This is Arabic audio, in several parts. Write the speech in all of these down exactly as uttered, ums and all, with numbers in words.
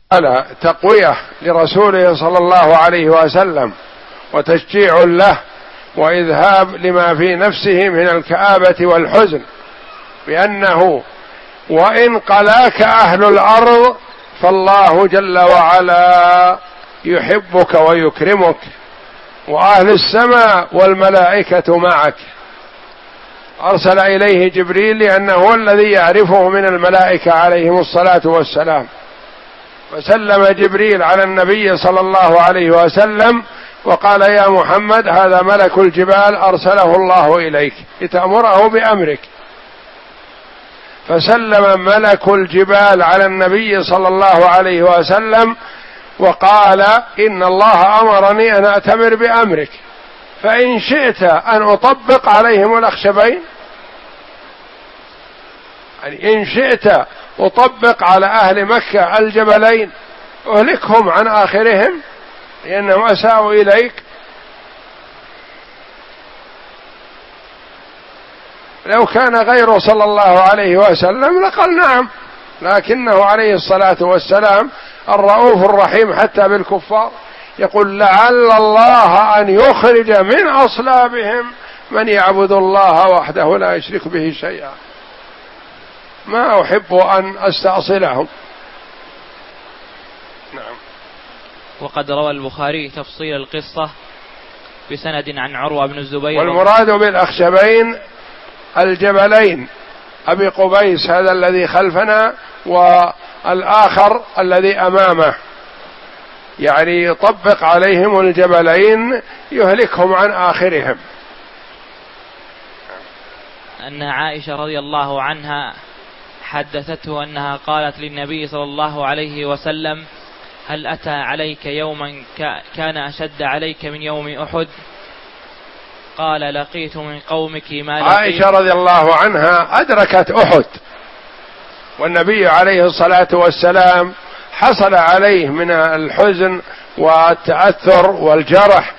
على تقوية لرسوله صلى الله عليه وسلم وتشجيع له وإذهاب لما في نفسه من الكآبة والحزن، بأنه وإن قلاك أهل الأرض فالله جل وعلا يحبك ويكرمك، وأهل السماء والملائكة معك. أرسل إليه جبريل لأنه هو الذي يعرفه من الملائكة عليهم الصلاة والسلام، فسلم جبريل على النبي صلى الله عليه وسلم وقال: يا محمد هذا ملك الجبال أرسله الله إليك لتأمره بأمرك. فسلم ملك الجبال على النبي صلى الله عليه وسلم وقال: إن الله أمرني أن أأتمر بأمرك، فإن شئت أن أطبق عليهم الأخشبين، يعني إن شئت أطبق على أهل مكة الجبلين أهلكهم عن آخرهم لأنهم أساءوا إليك. لو كان غيره صلى الله عليه وسلم لقال نعم، لكنه عليه الصلاة والسلام الرؤوف الرحيم حتى بالكفار، يقول: لعل الله أن يخرج من أصلابهم من يعبد الله وحده لا يشرك به شيئا، ما أحب أن أستأصلهم. نعم. وقد روى البخاري تفصيل القصة بسند عن عروة بن الزبير. والمراد بالأخشبين الجبلين، أبي قبيس هذا الذي خلفنا والآخر الذي أمامه، يعني يطبق عليهم الجبلين يهلكهم عن آخرهم. أن عائشة رضي الله عنها حدثته أنها قالت للنبي صلى الله عليه وسلم: هل أتى عليك يوما كان أشد عليك من يوم أحد؟ قال: لقيت من قومك ما لقيت. عائشة رضي الله عنها أدركت أحد، والنبي عليه الصلاة والسلام حصل عليه من الحزن والتأثر والجرح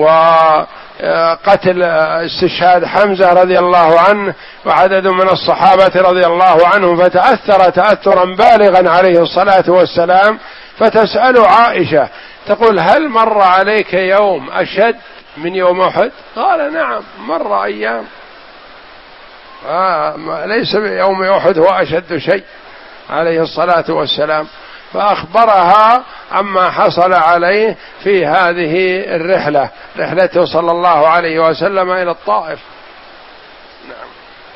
وقتل استشهاد حمزة رضي الله عنه وعدد من الصحابة رضي الله عنهم، فتأثر تأثرا بالغا عليه الصلاة والسلام. فتسأل عائشة تقول: هل مر عليك يوم أشد من يوم أحد؟ قال: نعم، مر أيام، آه ليس يوم أحد هو أشد شيء عليه الصلاة والسلام. فأخبرها عما حصل عليه في هذه الرحلة، رحلته صلى الله عليه وسلم إلى الطائف. نعم.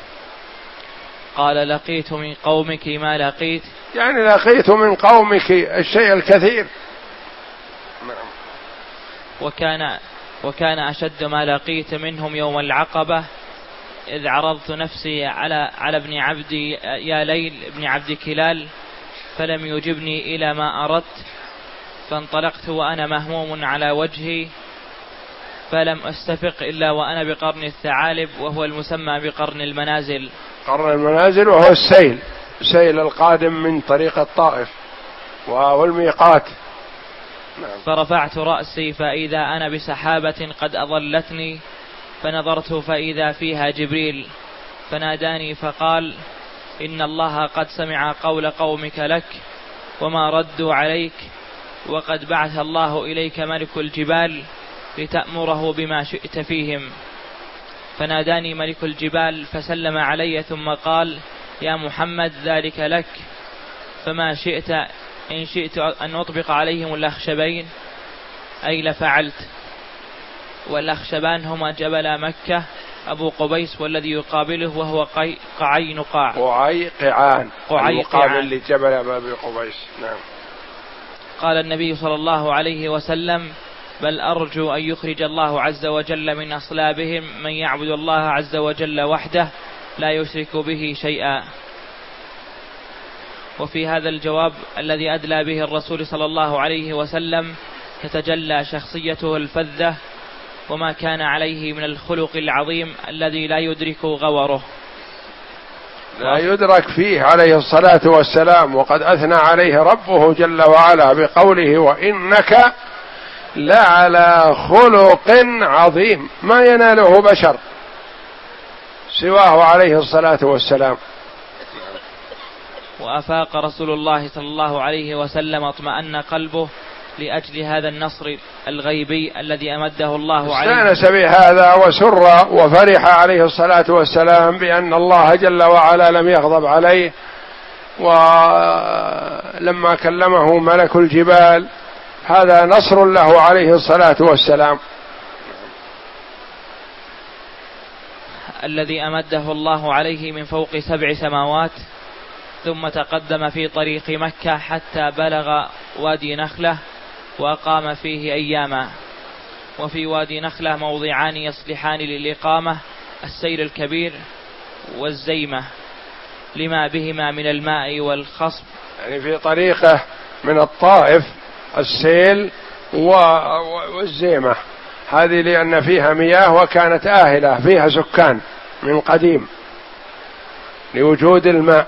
قال: لقيت من قومك ما لقيت، يعني لقيت من قومك الشيء الكثير. نعم. وكان وكان أشد ما لقيت منهم يوم العقبة، إذ عرضت نفسي على على ابن عبد يا ليل ابن عبد كلال فلم يجبني إلى ما أردت، فانطلقت وأنا مهموم على وجهي، فلم أستفق إلا وأنا بقرن الثعالب، وهو المسمى بقرن المنازل. قرن المنازل وهو السيل، سيل القادم من طريق الطائف والميقات. نعم. فرفعت رأسي فإذا أنا بسحابة قد أضلتني، فنظرت فإذا فيها جبريل، فناداني فقال: إن الله قد سمع قول قومك لك وما ردوا عليك، وقد بعث الله إليك ملك الجبال لتأمره بما شئت فيهم. فناداني ملك الجبال فسلم علي ثم قال: يا محمد ذلك لك، فما شئت إن شئت أن أطبق عليهم الأخشبين أي لفعلت. والأخشبان هما جبل مكة أبو قبيس والذي يقابله وهو قعي نقاع. قعي قعان المقابل لجبل أبي قبيس. نعم. قال النبي صلى الله عليه وسلم: بل أرجو أن يخرج الله عز وجل من أصلابهم من يعبد الله عز وجل وحده لا يشرك به شيئا. وفي هذا الجواب الذي أدلى به الرسول صلى الله عليه وسلم تتجلى شخصيته الفذة وما كان عليه من الخلق العظيم الذي لا يدرك غوره، لا يدرك فيه عليه الصلاة والسلام. وقد أثنى عليه ربه جل وعلا بقوله: وإنك لعلى خلق عظيم ما يناله بشر سواه عليه الصلاة والسلام. وأفاق رسول الله صلى الله عليه وسلم اطمأن قلبه لأجل هذا النصر الغيبي الذي أمده الله عليه. استأنس بهذا وسر وفرح عليه الصلاة والسلام بأن الله جل وعلا لم يغضب عليه، ولما كلمه ملك الجبال هذا نصر له عليه الصلاة والسلام. الذي أمده الله عليه من فوق سبع سماوات، ثم تقدم في طريق مكة حتى بلغ وادي نخلة وأقام فيه أياما. وفي وادي نخلة موضعان يصلحان للإقامة: السيل الكبير والزيمة، لما بهما من الماء والخصب. يعني في طريقه من الطائف السيل والزيمة، هذه لأن فيها مياه وكانت آهلة فيها سكان من قديم لوجود الماء.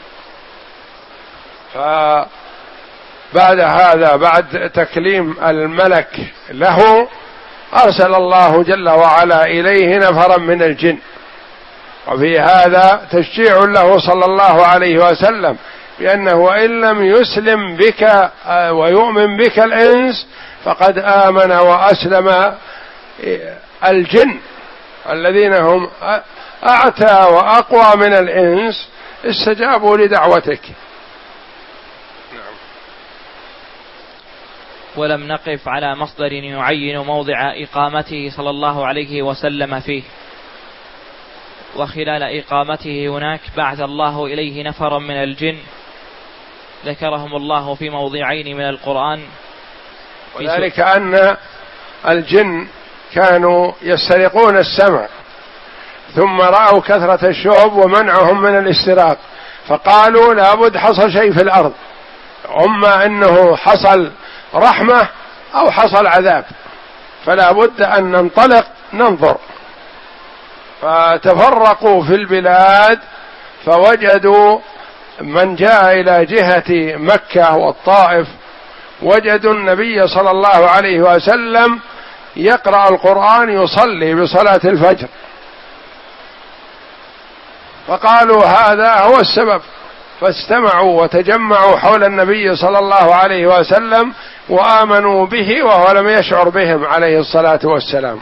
فبعد هذا بعد تكليم الملك له أرسل الله جل وعلا إليه نفرا من الجن، وفي هذا تشجيع له صلى الله عليه وسلم بأنه إن لم يسلم بك ويؤمن بك الإنس فقد آمن وأسلم الجن الذين هم أعتى وأقوى من الإنس، استجابوا لدعوتك. ولم نقف على مصدر يعين موضع إقامته صلى الله عليه وسلم فيه. وخلال إقامته هناك بعث الله إليه نفرا من الجن ذكرهم الله في موضعين من القرآن، وذلك أن الجن كانوا يسترقون السمع ثم رأوا كثرة الشعب ومنعهم من الاستراق، فقالوا لابد حصل شيء في الأرض، أما أنه حصل رحمة أو حصل عذاب، فلا بد أن ننطلق ننظر. فتفرقوا في البلاد فوجدوا من جاء إلى جهة مكة والطائف وجدوا النبي صلى الله عليه وسلم يقرأ القرآن يصلي بصلاة الفجر، فقالوا هذا هو السبب، فاستمعوا وتجمعوا حول النبي صلى الله عليه وسلم وآمنوا به وهو لم يشعر بهم عليه الصلاة والسلام.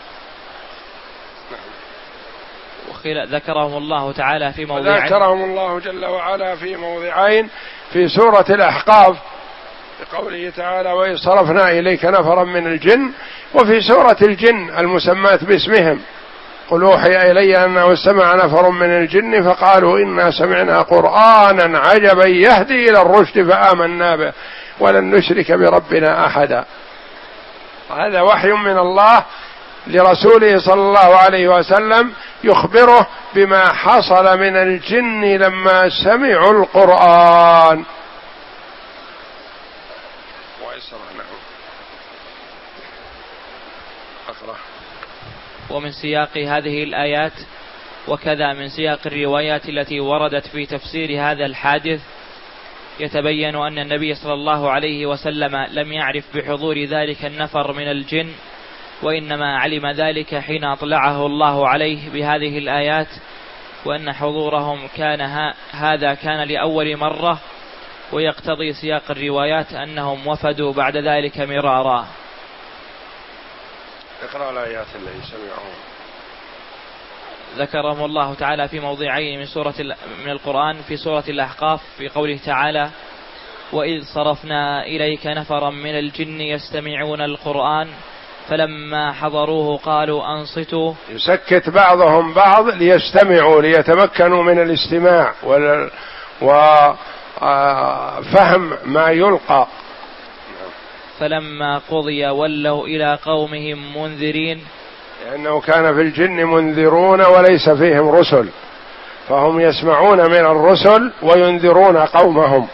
ذكرهم الله تعالى في موضعين، ذكرهم الله جل وعلا في موضعين: في سورة الأحقاف بقوله تعالى: وإذ صرفنا إليك نفرا من الجن، وفي سورة الجن المسماة باسمهم: قل أوحي إلي أنه استمع نفر من الجن فقالوا إنا سمعنا قرآنا عجبا يهدي إلى الرشد فآمنا به ولن نشرك بربنا أحدا. هذا وحي من الله لرسوله صلى الله عليه وسلم يخبره بما حصل من الجن لما سمعوا القرآن. ومن سياق هذه الآيات وكذا من سياق الروايات التي وردت في تفسير هذا الحادث يتبين أن النبي صلى الله عليه وسلم لم يعرف بحضور ذلك النفر من الجن، وإنما علم ذلك حين أطلعه الله عليه بهذه الآيات، وأن حضورهم كان هذا كان لأول مرة، ويقتضي سياق الروايات أنهم وفدوا بعد ذلك مرارا. اقرأ الآيات التي سمعوها. ذكرهم الله تعالى في موضعين من سورة من القرآن: في سورة الأحقاف في قوله تعالى: وإذ صرفنا إليك نفرا من الجن يستمعون القرآن فلما حضروه قالوا أنصتوا. يسكت بعضهم بعض ليستمعوا ليتمكنوا من الاستماع وفهم ما يلقى. فلما قضي ولوا إلى قومهم منذرين، لأنه كان في الجن منذرون وليس فيهم رسل، فهم يسمعون من الرسل وينذرون قومهم.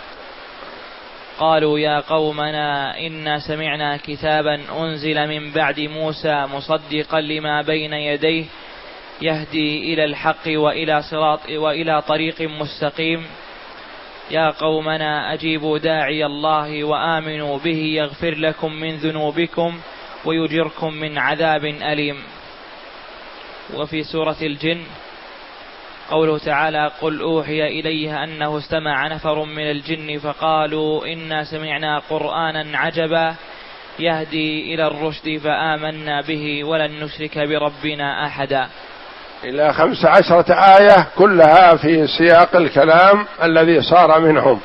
قالوا يا قومنا إنا سمعنا كتابا أنزل من بعد موسى مصدقا لما بين يديه يهدي إلى الحق وإلى صراط وإلى طريق مستقيم يا قومنا أجيبوا داعي الله وآمنوا به يغفر لكم من ذنوبكم ويجركم من عذاب أليم. وفي سورة الجن: قوله تعالى: قل أوحي إليه أنه استمع نفر من الجن فقالوا إنا سمعنا قرآنا عجبا يهدي إلى الرشد فآمنا به ولن نشرك بربنا أحدا. إلى خمس عشرة آية كلها في سياق الكلام الذي صار منهم.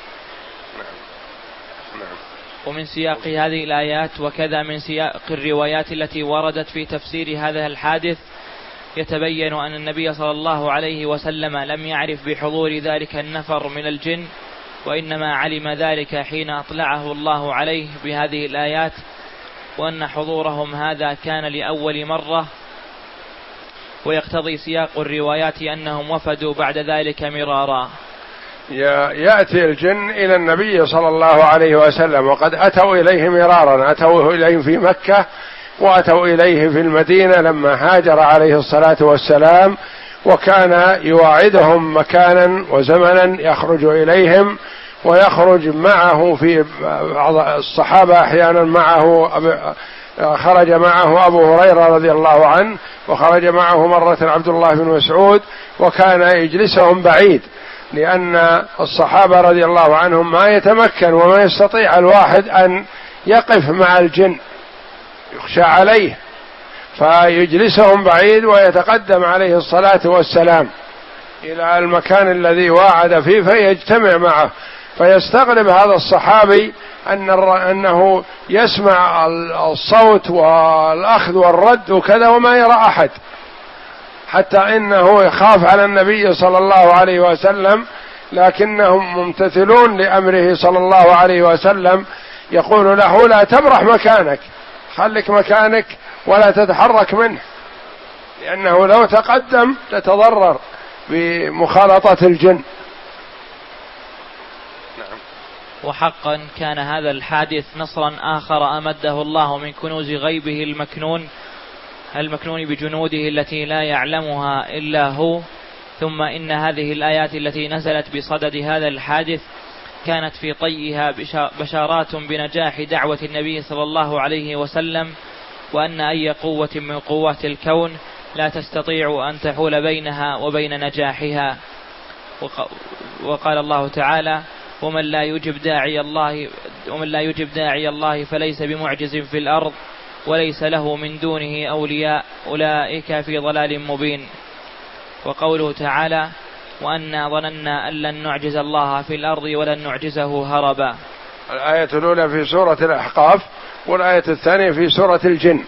ومن سياق هذه الآيات وكذا من سياق الروايات التي وردت في تفسير هذا الحادث يتبين أن النبي صلى الله عليه وسلم لم يعرف بحضور ذلك النفر من الجن، وإنما علم ذلك حين أطلعه الله عليه بهذه الآيات، وأن حضورهم هذا كان لأول مرة، ويقتضي سياق الروايات أنهم وفدوا بعد ذلك مرارا. يأتي الجن إلى النبي صلى الله عليه وسلم وقد أتوا إليه مرارا، أتوا إليه في مكة وأتوا إليه في المدينة لما هاجر عليه الصلاة والسلام، وكان يواعدهم مكانا وزمنا يخرج إليهم، ويخرج معه في بعض الصحابة أحيانا معه خرج معه أبو هريرة رضي الله عنه، وخرج معه مرة عبد الله بن مسعود، وكان يجلسهم بعيد لأن الصحابة رضي الله عنهم ما يتمكن وما يستطيع الواحد أن يقف مع الجن، يخشى عليه، فيجلسهم بعيد ويتقدم عليه الصلاة والسلام إلى المكان الذي واعد فيه فيجتمع معه، فيستغرب هذا الصحابي أن أنه يسمع الصوت والأخذ والرد وكذا وما يرى أحد، حتى إنه يخاف على النبي صلى الله عليه وسلم، لكنهم ممتثلون لأمره صلى الله عليه وسلم، يقول له: لا تبرح مكانك، خليك مكانك ولا تتحرك منه، لأنه لو تقدم تتضرر بمخالطة الجن. وحقا كان هذا الحادث نصرا آخر أمده الله من كنوز غيبه المكنون المكنون بجنوده التي لا يعلمها إلا هو. ثم إن هذه الآيات التي نزلت بصدد هذا الحادث كانت في طيها بشارات بنجاح دعوة النبي صلى الله عليه وسلم، وأن أي قوة من قوات الكون لا تستطيع أن تحول بينها وبين نجاحها. وقال الله تعالى: ومن لا يجب داعي الله ومن لا يجب داعي الله فليس بمعجز في الأرض وليس له من دونه أولياء أولئك في ضلال مبين. وقوله تعالى: وأنا ظننا أن لن نعجز الله في الأرض ولن نعجزه هربا. الآية الأولى في سورة الأحقاف، والآية الثانية في سورة الجن.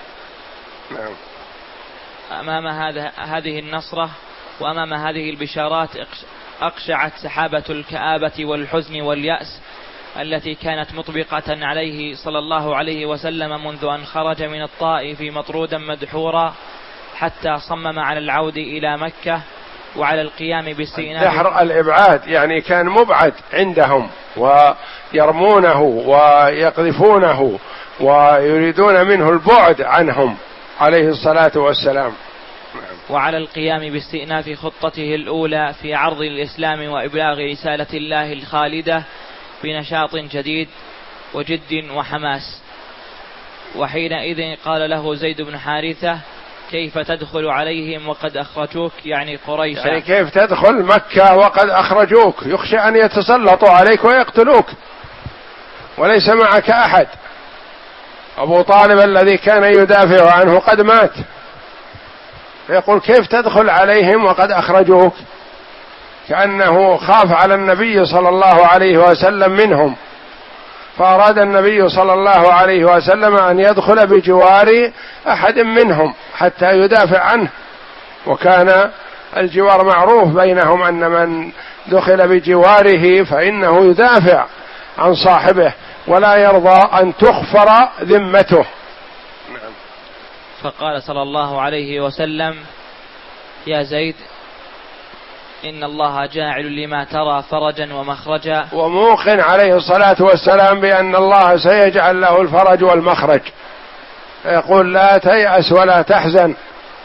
أمام هذا هذه النصرة وأمام هذه البشارات أقشعت سحابة الكآبة والحزن واليأس التي كانت مطبقة عليه صلى الله عليه وسلم منذ أن خرج من الطائف مطرودا مدحورا، حتى صمم على العود إلى مكة وعلى القيام باستئناف دحر الإبعاد، يعني كان مبعد عندهم ويرمونه ويقذفونه ويريدون منه البعد عنهم عليه الصلاة والسلام. وعلى القيام باستئناف خطته الأولى في عرض الإسلام وإبلاغ رسالة الله الخالدة بنشاط جديد وجد وحماس. وحينئذ قال له زيد بن حارثة: كيف تدخل عليهم وقد أخرجوك، يعني قريشا، يعني كيف تدخل مكة وقد أخرجوك، يخشى أن يتسلطوا عليك ويقتلوك وليس معك أحد، أبو طالب الذي كان يدافع عنه قد مات، فيقول كيف تدخل عليهم وقد أخرجوك، كأنه خاف على النبي صلى الله عليه وسلم منهم، فأراد النبي صلى الله عليه وسلم أن يدخل بجوار أحد منهم حتى يدافع عنه، وكان الجوار معروف بينهم أن من دخل بجواره فإنه يدافع عن صاحبه ولا يرضى أن تخفر ذمته. فقال صلى الله عليه وسلم: يا زيد، إن الله جاعل لما ترى فرجا ومخرجا، وموقن عليه الصلاة والسلام بأن الله سيجعل له الفرج والمخرج، يقول: لا تيأس ولا تحزن،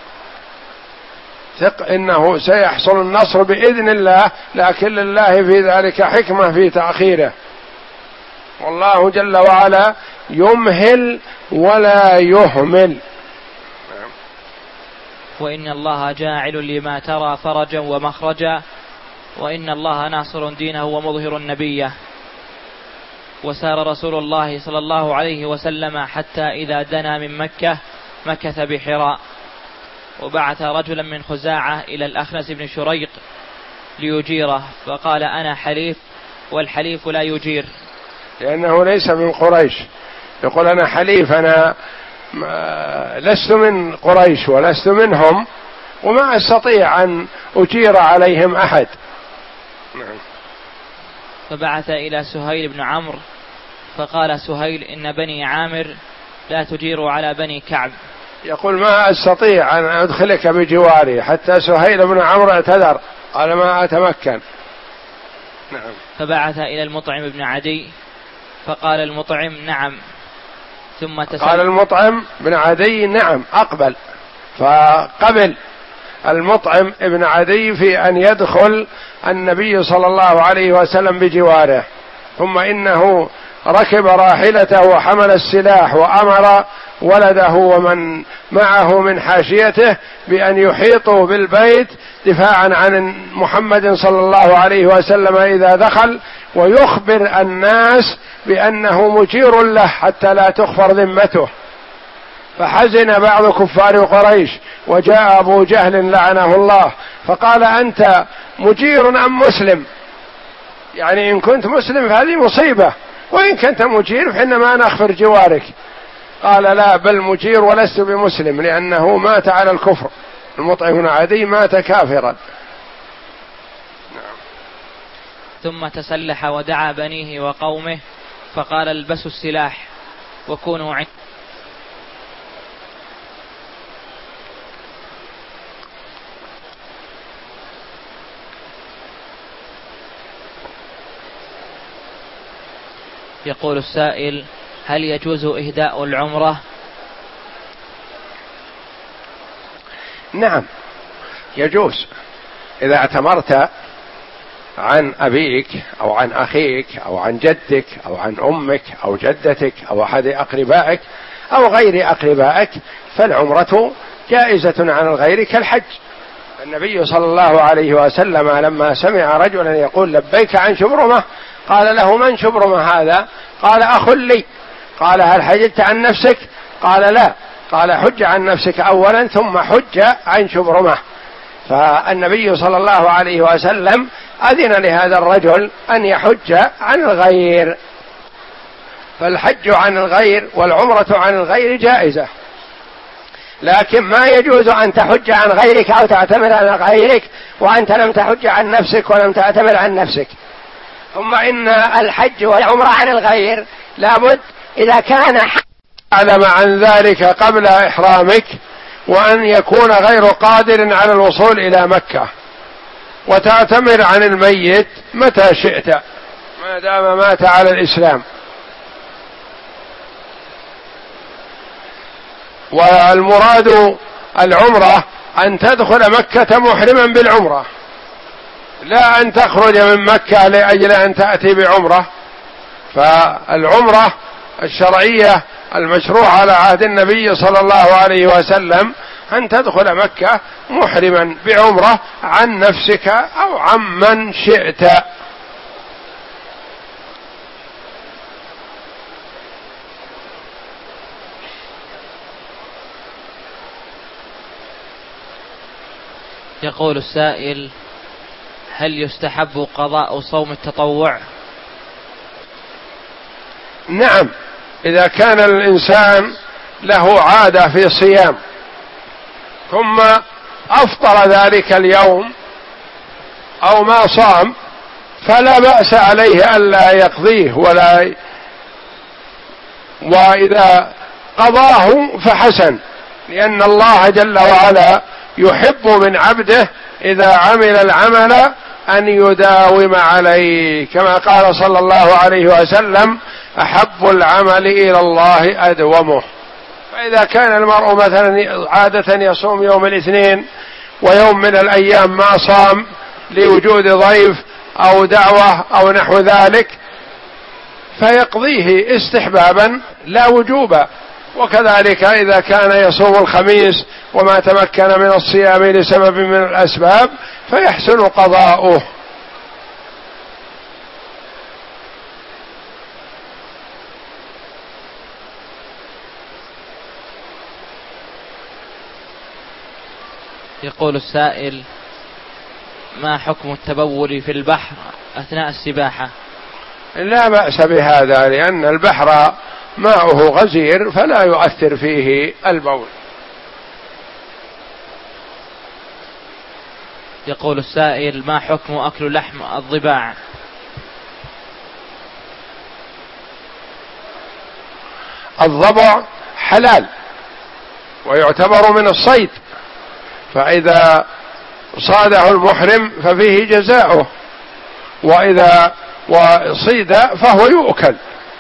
ثق إنه سيحصل النصر بإذن الله، لكن لله في ذلك حكمة في تأخيره، والله جل وعلا يمهل ولا يهمل. وإن الله جاعل لما ترى فرجا ومخرجا، وإن الله ناصر دينه ومظهر نبيه. وسار رسول الله صلى الله عليه وسلم حتى إذا دنا من مكة مكث بحراء، وبعث رجلا من خزاعة إلى الأخنس بن شريق ليجيره، فقال أنا حليف والحليف لا يجير، لأنه ليس من قريش. يقول أنا حليف، أنا لست من قريش ولست منهم، وما أستطيع أن أجير عليهم أحد. فبعث إلى سهيل بن عمرو فقال سهيل إن بني عامر لا تجير على بني كعب. يقول ما أستطيع أن أدخلك بجواري، حتى سهيل بن عمرو اعتذر قال ما أتمكن. نعم. فبعث إلى المطعم بن عدي فقال المطعم نعم، ثم تسلم. قال المطعم بن عدي نعم أقبل، فقبل المطعم ابن عدي في أن يدخل النبي صلى الله عليه وسلم بجواره. ثم إنه ركب راحلته وحمل السلاح وأمر ولده ومن معه من حاشيته بأن يحيطوا بالبيت دفاعا عن محمد صلى الله عليه وسلم إذا دخل، ويخبر الناس بأنه مجير له حتى لا تخفر ذمته. فحزن بعض كفار قريش، وجاء أبو جهل لعنه الله فقال أنت مجير أم مسلم؟ يعني إن كنت مسلم فهذه مصيبة، وإن كنت مجير فإنما نغفر جوارك. قال لا، بل مجير ولست بمسلم، لأنه مات على الكفر. المطعم بن عدي مات كافرا. نعم. ثم تسلح ودعا بنيه وقومه فقال البسوا السلاح وكونوا عند. يقول السائل هل يجوز إهداء العمرة؟ نعم يجوز. إذا اعتمرت عن أبيك أو عن أخيك أو عن جدك أو عن أمك أو جدتك أو أحد أقربائك أو غير أقربائك فالعمرة جائزة عن الغير كالحج. النبي صلى الله عليه وسلم لما سمع رجلا يقول لبيك عن شبرمة قال له من شبرمة هذا؟ قال أخ لي. قال هل حججت عن نفسك؟ قال لا. قال حج عن نفسك أولا ثم حج عن شبرمة. فالنبي صلى الله عليه وسلم أذن لهذا الرجل أن يحج عن الغير. فالحج عن الغير والعمرة عن الغير جائزة، لكن ما يجوز أن تحج عن غيرك أو تعتمر على غيرك وأنت لم تحج عن نفسك ولم تعتمر عن نفسك. ثم إن الحج والعمرة عن الغير لابد إذا كان علم عن ذلك قبل إحرامك، وأن يكون غير قادر على الوصول إلى مكة، وتعتمر عن الميت متى شئت ما دام مات على الإسلام. والمراد العمرة أن تدخل مكة محرما بالعمرة، لا أن تخرج من مكة لأجل أن تأتي بعمرة. فالعمرة الشرعية المشروعة على عهد النبي صلى الله عليه وسلم أن تدخل مكة محرما بعمرة عن نفسك أو عن من شئت. يقول السائل هل يستحب قضاء صوم التطوع؟ نعم، إذا كان الإنسان له عادة في صيام ثم أفطر ذلك اليوم أو ما صام فلا بأس عليه ألا يقضيه، ولا وإذا قضاه فحسن، لأن الله جل وعلا يحب من عبده إذا عمل العمل أن يداوم عليه، كما قال صلى الله عليه وسلم أحب العمل إلى الله أدومه. فإذا كان المرء مثلا عادة يصوم يوم الاثنين ويوم من الأيام ما صام لوجود ضيف أو دعوة أو نحو ذلك فيقضيه استحبابا لا وجوبا، وكذلك إذا كان يصوم الخميس وما تمكن من الصيام لسبب من الأسباب فيحسن قضاؤه. يقول السائل: ما حكم التبول في البحر أثناء السباحة؟ لا بأس بهذا، لأن البحر ماؤه غزير فلا يؤثر فيه البول. يقول السائل: ما حكم أكل لحم الضباع؟ الضبع حلال ويعتبر من الصيد، فإذا صاده المحرم ففيه جزاؤه، وإذا وصيد فهو يؤكل.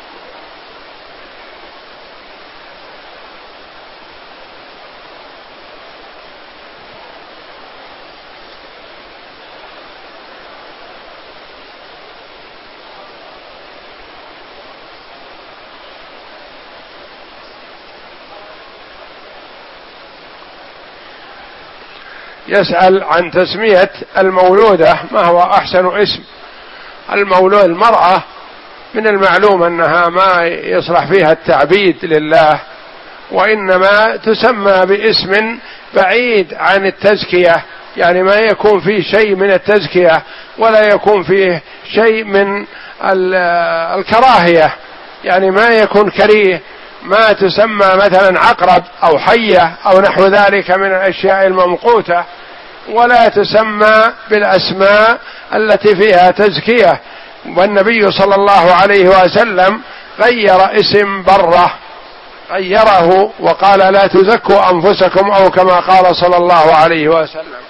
يسأل عن تسمية المولودة ما هو أحسن اسم. المولود المرأة من المعلوم أنها ما يصلح فيها التعبيد لله، وإنما تسمى باسم بعيد عن التزكية، يعني ما يكون فيه شيء من التزكية ولا يكون فيه شيء من الكراهية، يعني ما يكون كريه، ما تسمى مثلا عقرب أو حية أو نحو ذلك من الأشياء الممقوتة، ولا تسمى بالأسماء التي فيها تزكية. والنبي صلى الله عليه وسلم غير اسم برة، غيره وقال: لا تزكوا أنفسكم، أو كما قال صلى الله عليه وسلم.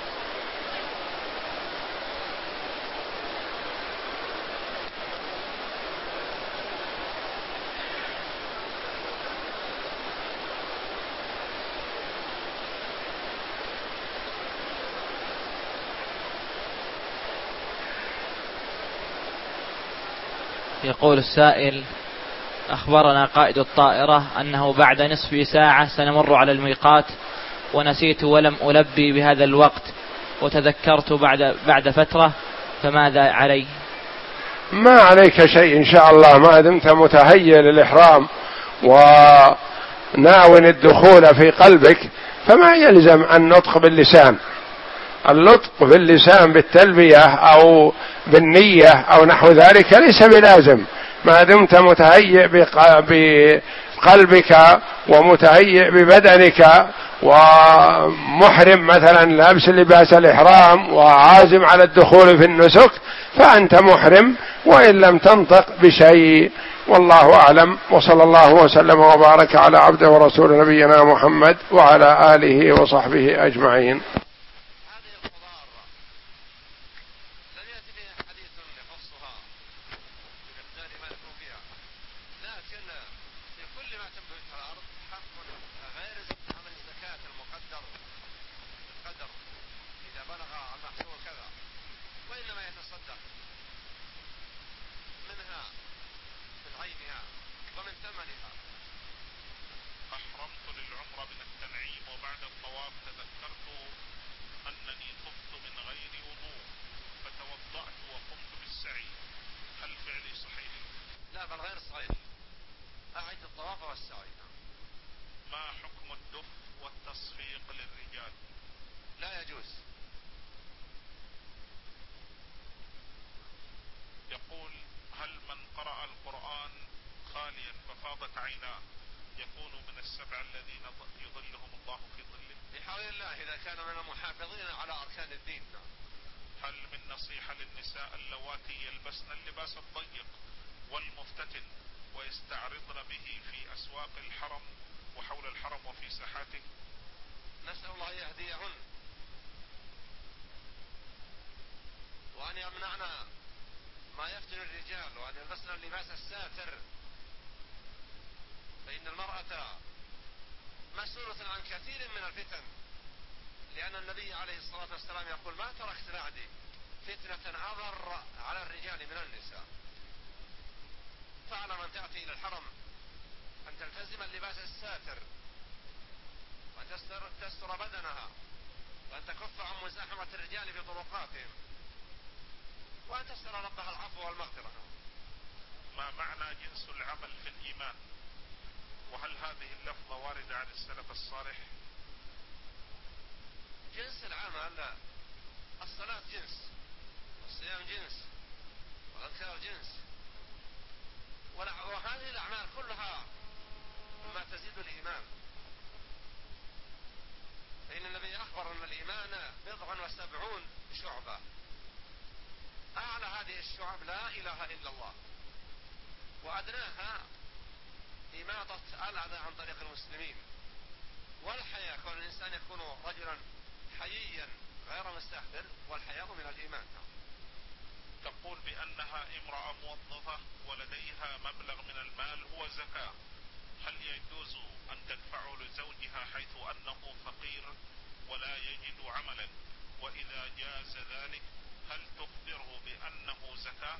يقول السائل: أخبرنا قائد الطائرة أنه بعد نصف ساعة سنمر على الميقات، ونسيت ولم ألبي بهذا الوقت، وتذكرت بعد بعد فترة، فماذا علي؟ ما عليك شيء إن شاء الله، ما دمت متهيئ للإحرام وناوي الدخول في قلبك، فما يلزم النطق باللسان. النطق باللسان بالتلبية أو بالنية أو نحو ذلك ليس بلازم، ما دمت متهيئ بقلبك ومتهيئ ببدنك ومحرم مثلا لابس لباس الإحرام وعازم على الدخول في النسك، فأنت محرم وإن لم تنطق بشيء. والله أعلم، وصلى الله وسلم وبارك على عبده ورسول نبينا محمد وعلى آله وصحبه أجمعين. وأن تلتزم اللباس الساتر، وأن تستر, تستر بدنها، وأن تكف عن مزاحمة الرجال في طرقاتهم، وأن تسأل ربها العفو والمغفرة. ما معنى جنس العمل في الإيمان؟ وهل هذه اللفظة واردة عن السلف الصالح؟ جنس العمل، الصلاة جنس، والصيام جنس، والأذكار جنس، وهذه الأعمال كلها مما تزيد الإيمان. فإن النبي أخبر أن الإيمان بضع وسبعون شعبة، أعلى هذه الشعب لا إله إلا الله، وأدناها إماطة الأذى عن طريق المسلمين، والحياء، كون الإنسان يكون رجلا حييا غير مستهتر، والحياء من الإيمان. تقول بأنها امرأة موظفة ولديها مبلغ من المال هو زكاة، هل يجوز أن تدفعه لزوجها حيث أنه فقير ولا يجد عملا؟ وإذا جاز ذلك هل تخبره بأنه زكاة؟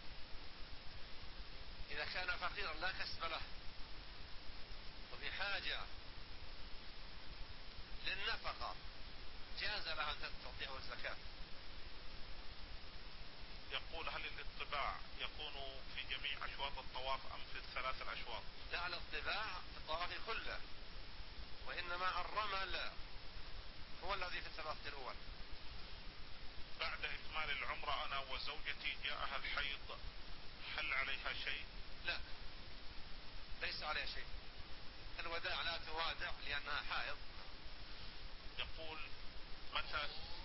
إذا كان فقيرا لا كسب له وبحاجة للنفقة جاز لها أن تعطيه الزكاة. يقول هل الاطباع يكون في جميع أشواط الطواف أم في الثلاث الأشواط؟ لا، الاطباع في الطواف كله، وإنما الرمل هو الذي في الثلاثة الأول. بعد إكمال العمرة أنا وزوجتي جاءها الحيض، هل عليها شيء؟ لا، ليس عليها شيء. الوداع لا توادع لأنها حائض. يقول متى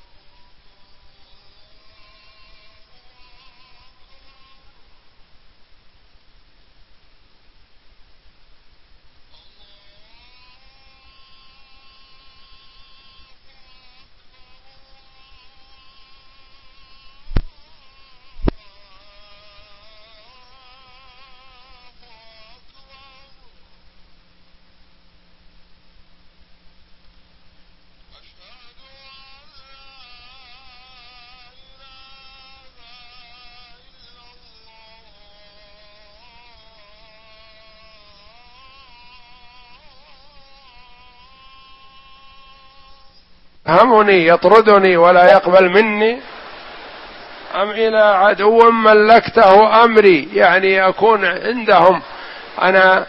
همني يطردني ولا يقبل مني، أم إلى عدو ملكته أمري، يعني يكون عندهم أنا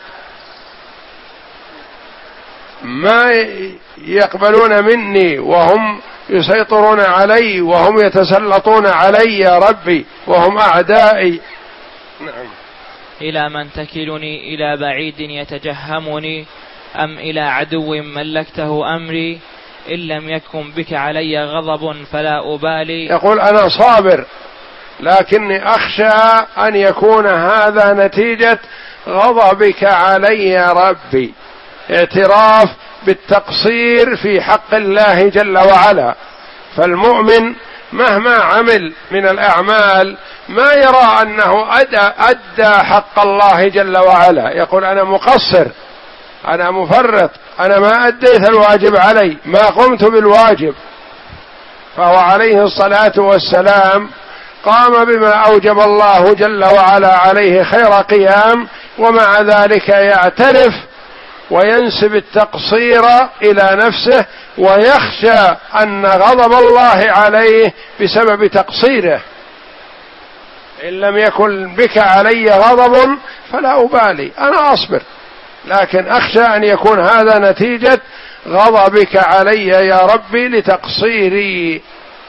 ما يقبلون مني وهم يسيطرون علي وهم يتسلطون علي يا ربي وهم أعدائي. نعم. إلى من تكلني؟ إلى بعيد يتجهمني أم إلى عدو ملكته أمري؟ إن لم يكن بك علي غضب فلا أبالي. يقول أنا صابر، لكني أخشى أن يكون هذا نتيجة غضبك علي يا ربي، اعتراف بالتقصير في حق الله جل وعلا. فالمؤمن مهما عمل من الأعمال ما يرى أنه أدى, أدى حق الله جل وعلا، يقول أنا مقصر، أنا مفرط، أنا ما أديت الواجب علي، ما قمت بالواجب. فهو عليه الصلاة والسلام قام بما أوجب الله جل وعلا عليه خير قيام، ومع ذلك يعترف وينسب التقصير إلى نفسه ويخشى أن غضب الله عليه بسبب تقصيره. إن لم يكن بك علي غضب فلا أبالي، أنا أصبر، لكن أخشى أن يكون هذا نتيجة غضبك علي يا ربي لتقصيري.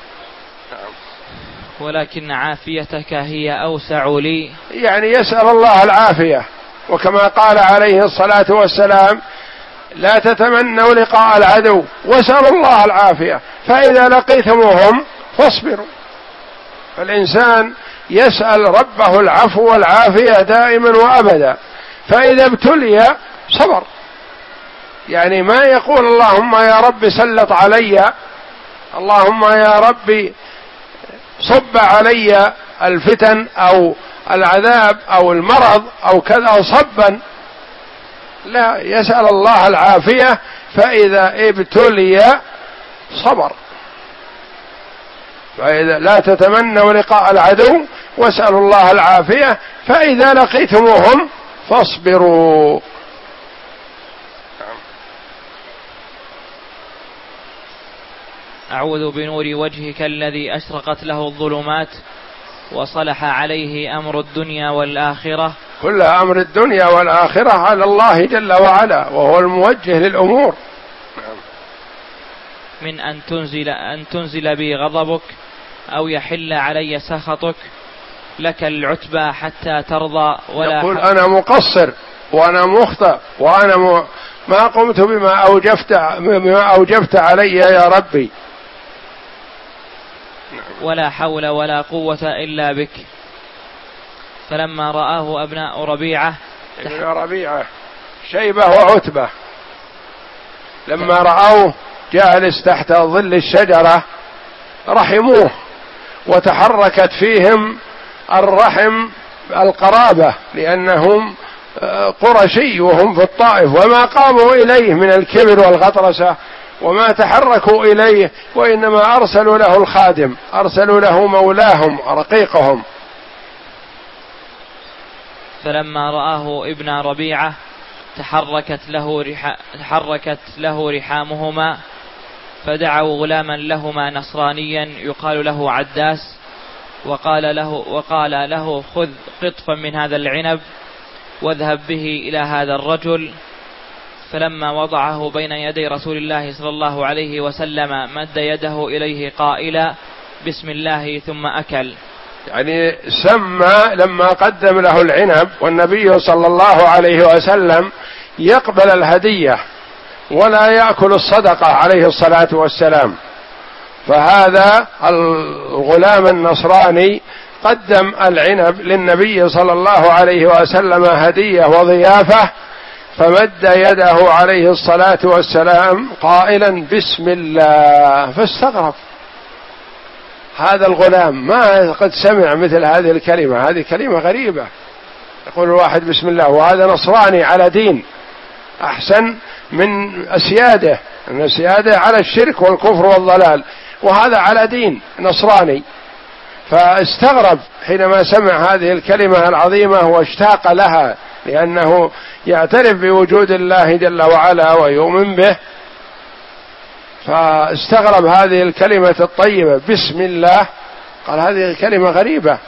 ولكن عافيتك هي أوسع لي، يعني يسأل الله العافية، وكما قال عليه الصلاة والسلام لا تتمنوا لقاء العدو واسألوا الله العافية، فإذا لقيتموهم فاصبروا. فالإنسان يسأل ربه العفو والعافية دائما وأبدا، فإذا ابتلي صبر، يعني ما يقول اللهم يا رب سلط علي، اللهم يا رب صب علي الفتن أو العذاب أو المرض أو كذا صبا، لا، يسأل الله العافية، فإذا ابتلي صبر. فإذا لا تتمنوا لقاء العدو واسألوا الله العافية، فإذا لقيتموهم فاصبروا. أعوذ بنور وجهك الذي أشرقت له الظلمات وصلح عليه أمر الدنيا والآخرة. كل أمر الدنيا والآخرة على الله جل وعلا، وهو الموجه للأمور. من أن تنزل, أن تنزل بي غضبك أو يحل علي سخطك، لك العتبى حتى ترضى. ولا يقول أنا مقصر وأنا مخطئ وأنا م... ما قمت بما أوجبت, بما أوجبت علي يا ربي. ولا حول ولا قوة إلا بك. فلما رآه أبناء ربيعة ابن ربيعة شيبة وعتبة لما رأوه جالس تحت ظل الشجرة رحموه، وتحركت فيهم الرحم القرابة، لأنهم قرشي وهم في الطائف، وما قاموا إليه من الكبر والغطرسة وما تحركوا إليه، وإنما أرسلوا له الخادم، أرسلوا له مولاهم رقيقهم. فلما رآه ابن ربيعة تحركت له, رح... تحركت له رحامهما، فدعوا غلاما لهما نصرانيا يقال له عداس، وقال له, وقال له خذ قطفا من هذا العنب واذهب به إلى هذا الرجل. فلما وضعه بين يدي رسول الله صلى الله عليه وسلم مد يده إليه قائلا بسم الله ثم أكل. يعني سمى لما قدم له العنب، والنبي صلى الله عليه وسلم يقبل الهدية ولا يأكل الصدقة عليه الصلاة والسلام، فهذا الغلام النصراني قدم العنب للنبي صلى الله عليه وسلم هدية وضيافة، فمد يده عليه الصلاة والسلام قائلا بسم الله، فاستغرب هذا الغلام، ما قد سمع مثل هذه الكلمة، هذه كلمة غريبة، يقول الواحد بسم الله وهذا نصراني على دين أحسن من أسياده، من أسياده على الشرك والكفر والضلال، وهذا على دين نصراني. فاستغرب حينما سمع هذه الكلمة العظيمة واشتاق لها، لأنه يعترف بوجود الله جل وعلا ويؤمن به، فاستغرب هذه الكلمة الطيبة بسم الله، قال هذه كلمة غريبة.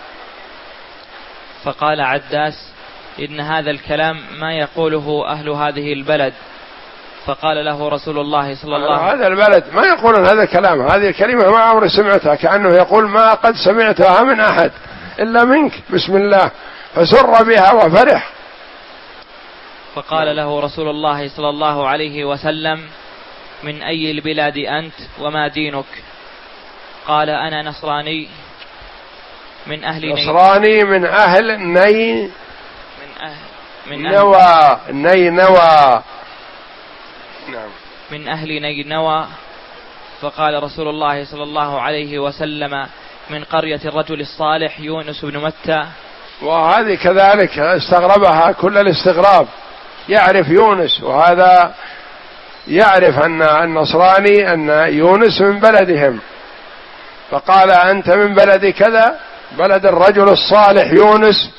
فقال عداس إن هذا الكلام ما يقوله أهل هذه البلد. فقال له رسول الله صلى الله عليه وسلم هذا البلد ما يقولون هذا الكلام، هذه الكلمة ما عمري سمعتها، كأنه يقول ما قد سمعتها من أحد إلا منك بسم الله، فسر بها وفرح. فقال له رسول الله صلى الله عليه وسلم من أي البلاد أنت وما دينك؟ قال أنا نصراني من أهل نصراني من أهل ني من أهل من نوى نينوى نعم من أهل نينوى. فقال رسول الله صلى الله عليه وسلم من قرية الرجل الصالح يونس بن متى. وهذه كذلك استغربها كل الاستغراب، يعرف يونس، وهذا يعرف أن النصراني أن يونس من بلدهم، فقال أنت من بلد كذا، بلد الرجل الصالح يونس.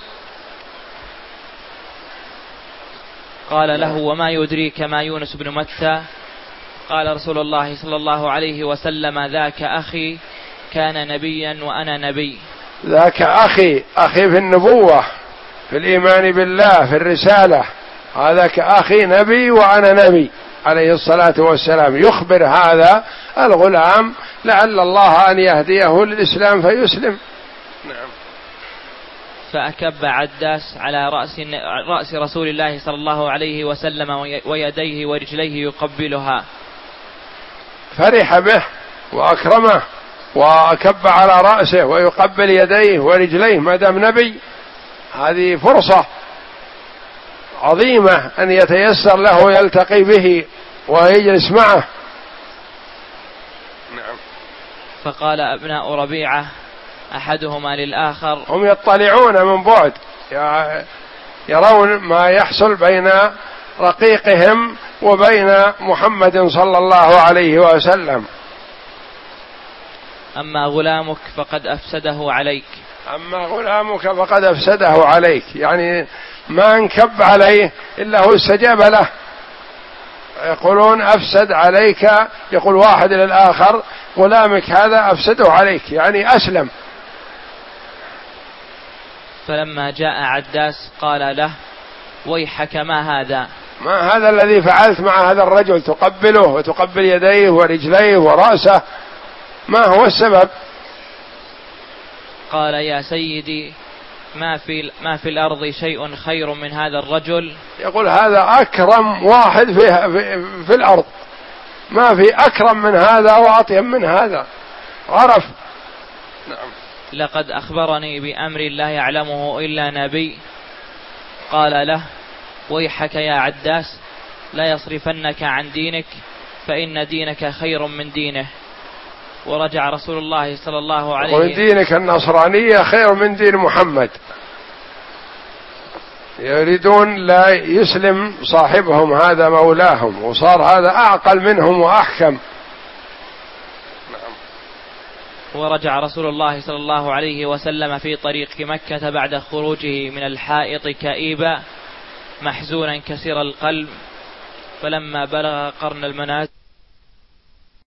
قال له وما يدريك ما يونس بن متى؟ قال رسول الله صلى الله عليه وسلم ذاك أخي كان نبيا وأنا نبي. ذاك أخي، أخي في النبوة، في الإيمان بالله، في الرسالة، هذاك أخي نبي وأنا نبي عليه الصلاة والسلام. يخبر هذا الغلام لعل الله أن يهديه للإسلام فيسلم. نعم. فأكب عداس على رأس, رأس رسول الله صلى الله عليه وسلم ويديه ورجليه يقبلها، فرح به وأكرمه وأكب على رأسه ويقبل يديه ورجليه ما دام نبي. هذه فرصة عظيمة أن يتيسر له يلتقي به ويجلس معه. نعم. فقال أبناء ربيعة أحدهما للآخر، هم يطلعون من بعد يرون ما يحصل بين رقيقهم وبين محمد صلى الله عليه وسلم. أما غلامك فقد أفسده عليك. أما غلامك فقد أفسده عليك، يعني ما انكب عليه إلا هو استجاب له. يقولون أفسد عليك، يقول واحد للآخر غلامك هذا أفسده عليك، يعني أسلم. فلما جاء عداس قال له: ويحك ما هذا؟ ما هذا الذي فعلت مع هذا الرجل؟ تقبله وتقبل يديه ورجليه ورأسه، ما هو السبب؟ قال: يا سيدي، ما في ما في الأرض شيء خير من هذا الرجل. يقول هذا أكرم واحد في, في, في الأرض، ما في أكرم من هذا وأطيب من هذا. عرف. نعم. لقد أخبرني بأمر لا يعلمه إلا نبي. قال له: ويحك يا عداس، لا يصرفنك عن دينك، فإن دينك خير من دينه. ورجع رسول الله صلى الله عليه وسلم: ومن دينك النصرانية خير من دين محمد. يريدون لا يسلم صاحبهم هذا مولاهم، وصار هذا أعقل منهم وأحكم. ورجع رسول الله صلى الله عليه وسلم في طريق مكة بعد خروجه من الحائط كئيبا محزونا كسر القلب، فلما بلغ قرن المنازل